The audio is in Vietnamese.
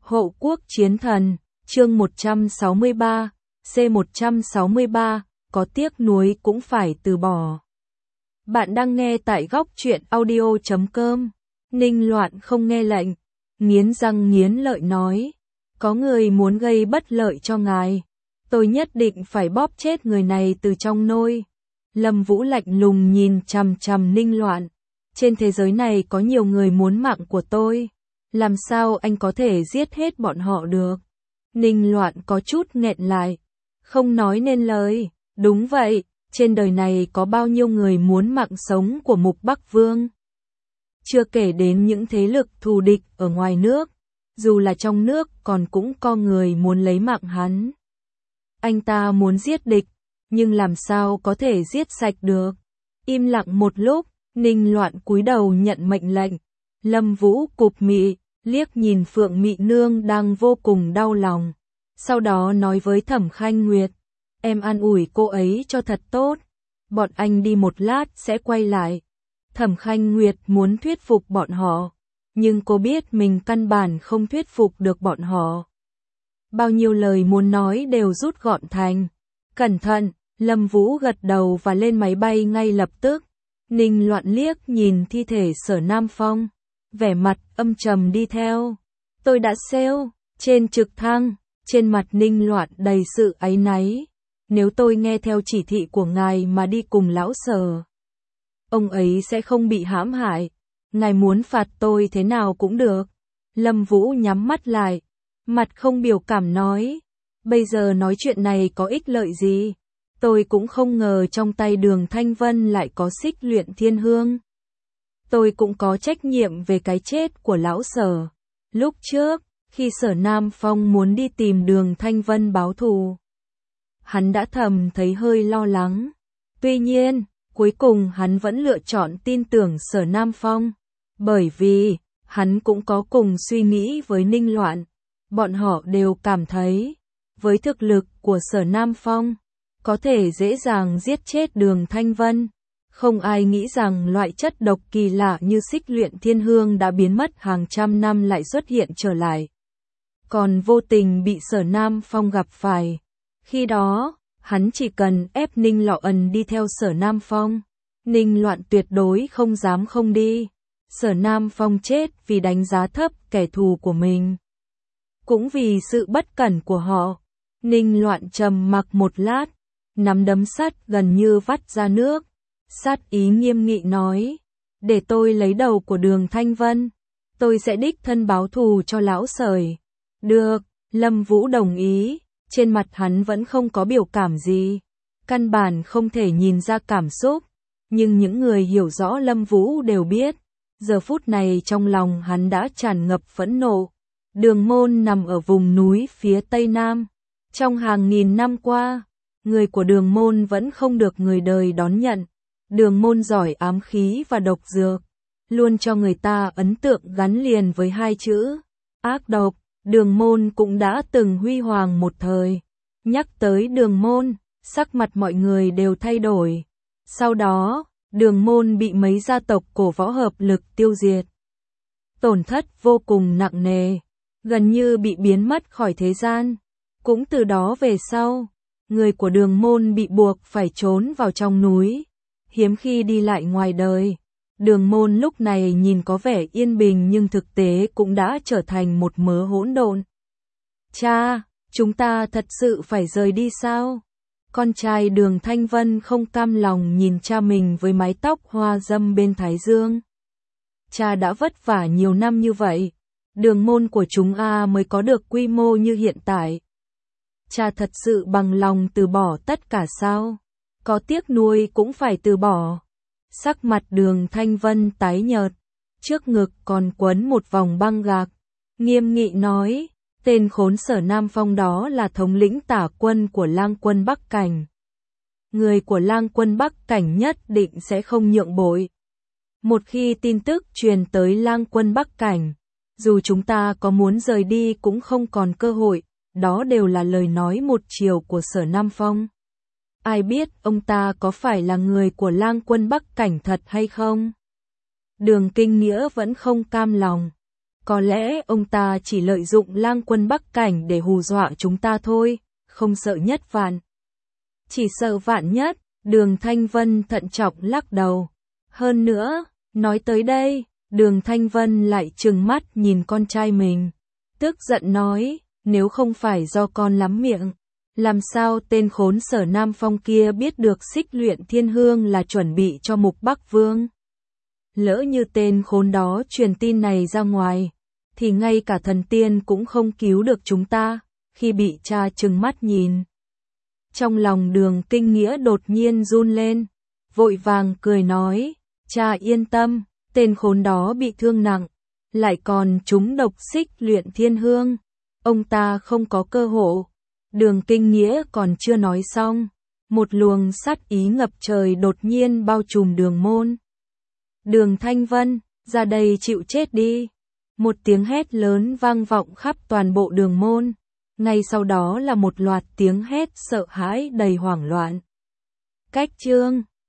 Hộ quốc chiến thần, chương 163, C163, có tiếc nuối cũng phải từ bỏ. Bạn đang nghe tại góc truyện audio.com. Ninh Loạn không nghe lệnh, nghiến răng nghiến lợi nói, có người muốn gây bất lợi cho ngài, tôi nhất định phải bóp chết người này từ trong nôi. Lâm Vũ lạnh lùng nhìn chằm chằm Ninh Loạn, trên thế giới này có nhiều người muốn mạng của tôi, làm sao anh có thể giết hết bọn họ được? Ninh Loạn có chút nghẹn lại, không nói nên lời. Đúng vậy, trên đời này có bao nhiêu người muốn mạng sống của Mục Bắc Vương? Chưa kể đến những thế lực thù địch ở ngoài nước, dù là trong nước còn cũng có người muốn lấy mạng hắn. Anh ta muốn giết địch, nhưng làm sao có thể giết sạch được? Im lặng một lúc, Ninh Loạn cúi đầu nhận mệnh lệnh. Lâm Vũ cụp mị, liếc nhìn Phượng Mị Nương đang vô cùng đau lòng. Sau đó nói với Thẩm Khanh Nguyệt, em an ủi cô ấy cho thật tốt. Bọn anh đi một lát sẽ quay lại. Thẩm Khanh Nguyệt muốn thuyết phục bọn họ, nhưng cô biết mình căn bản không thuyết phục được bọn họ. Bao nhiêu lời muốn nói đều rút gọn thành cẩn thận. Lâm Vũ gật đầu và lên máy bay ngay lập tức. Ninh Loạn liếc nhìn thi thể Sở Nam Phong, vẻ mặt âm trầm đi theo. Tôi đã xêu, trên trực thăng, trên mặt Ninh Loạn đầy sự áy náy. Nếu tôi nghe theo chỉ thị của ngài mà đi cùng lão Sở, ông ấy sẽ không bị hãm hại. Ngài muốn phạt tôi thế nào cũng được. Lâm Vũ nhắm mắt lại, mặt không biểu cảm nói, bây giờ nói chuyện này có ích lợi gì? Tôi cũng không ngờ trong tay Đường Thanh Vân lại có Xích Luyện Thiên Hương. Tôi cũng có trách nhiệm về cái chết của lão Sở. Lúc trước, khi Sở Nam Phong muốn đi tìm Đường Thanh Vân báo thù, hắn đã thầm thấy hơi lo lắng. Tuy nhiên, cuối cùng hắn vẫn lựa chọn tin tưởng Sở Nam Phong, bởi vì hắn cũng có cùng suy nghĩ với Ninh Loạn. Bọn họ đều cảm thấy, với thực lực của Sở Nam Phong, có thể dễ dàng giết chết Đường Thanh Vân. Không ai nghĩ rằng loại chất độc kỳ lạ như Xích Luyện Thiên Hương đã biến mất hàng trăm năm lại xuất hiện trở lại, còn vô tình bị Sở Nam Phong gặp phải. Khi đó, hắn chỉ cần ép Ninh Loạn đi theo Sở Nam Phong, Ninh Loạn tuyệt đối không dám không đi. Sở Nam Phong chết vì đánh giá thấp kẻ thù của mình, cũng vì sự bất cẩn của họ. Ninh Loạn trầm mặc một lát, nắm đấm sắt gần như vắt ra nước, sát ý nghiêm nghị nói, để tôi lấy đầu của Đường Thanh Vân, tôi sẽ đích thân báo thù cho lão Sở. Được, Lâm Vũ đồng ý, trên mặt hắn vẫn không có biểu cảm gì, căn bản không thể nhìn ra cảm xúc, nhưng những người hiểu rõ Lâm Vũ đều biết, giờ phút này trong lòng hắn đã tràn ngập phẫn nộ. Đường Môn nằm ở vùng núi phía Tây Nam, trong hàng nghìn năm qua, người của Đường Môn vẫn không được người đời đón nhận. Đường Môn giỏi ám khí và độc dược, luôn cho người ta ấn tượng gắn liền với hai chữ ác độc. Đường Môn cũng đã từng huy hoàng một thời. Nhắc tới Đường Môn, sắc mặt mọi người đều thay đổi. Sau đó, Đường Môn bị mấy gia tộc cổ võ hợp lực tiêu diệt, tổn thất vô cùng nặng nề, gần như bị biến mất khỏi thế gian. Cũng từ đó về sau, người của Đường Môn bị buộc phải trốn vào trong núi, hiếm khi đi lại ngoài đời. Đường Môn lúc này nhìn có vẻ yên bình nhưng thực tế cũng đã trở thành một mớ hỗn độn. Cha, chúng ta thật sự phải rời đi sao? Con trai Đường Thanh Vân không cam lòng nhìn cha mình với mái tóc hoa râm bên thái dương. Cha đã vất vả nhiều năm như vậy, Đường Môn của chúng mới có được quy mô như hiện tại. Cha thật sự bằng lòng từ bỏ tất cả sao? Có tiếc nuối cũng phải từ bỏ. Sắc mặt Đường Thanh Vân tái nhợt, trước ngực còn quấn một vòng băng gạc, nghiêm nghị nói, tên khốn Sở Nam Phong đó là thống lĩnh tả quân của Lang quân Bắc Cảnh. Người của Lang quân Bắc Cảnh nhất định sẽ không nhượng bộ. Một khi tin tức truyền tới Lang quân Bắc Cảnh, dù chúng ta có muốn rời đi cũng không còn cơ hội. Đó đều là lời nói một chiều của Sở Nam Phong. Ai biết ông ta có phải là người của Lang quân Bắc Cảnh thật hay không? Đường Kinh Nghĩa vẫn không cam lòng. Có lẽ ông ta chỉ lợi dụng Lang Quân Bắc Cảnh để hù dọa chúng ta thôi, không sợ nhất vạn. Chỉ sợ vạn nhất, Đường Thanh Vân thận trọng lắc đầu. Hơn nữa, nói tới đây, Đường Thanh Vân lại trừng mắt nhìn con trai mình. Tức giận nói, nếu không phải do con lắm miệng, làm sao tên khốn Sở Nam Phong kia biết được Xích Luyện Thiên Hương là chuẩn bị cho Mục Bắc Vương? Lỡ như tên khốn đó truyền tin này ra ngoài, thì ngay cả thần tiên cũng không cứu được chúng ta. Khi bị cha trừng mắt nhìn, trong lòng Đường Kinh Nghĩa đột nhiên run lên, vội vàng cười nói, cha yên tâm, tên khốn đó bị thương nặng, lại còn trúng độc Xích Luyện Thiên Hương, ông ta không có cơ hội. Đường Kinh Nghĩa còn chưa nói xong, một luồng sát ý ngập trời đột nhiên bao trùm Đường môn. Đường Thanh Vân, ra đây chịu chết đi. Một tiếng hét lớn vang vọng khắp toàn bộ Đường môn. Ngay sau đó là một loạt tiếng hét sợ hãi đầy hoảng loạn. Cách chương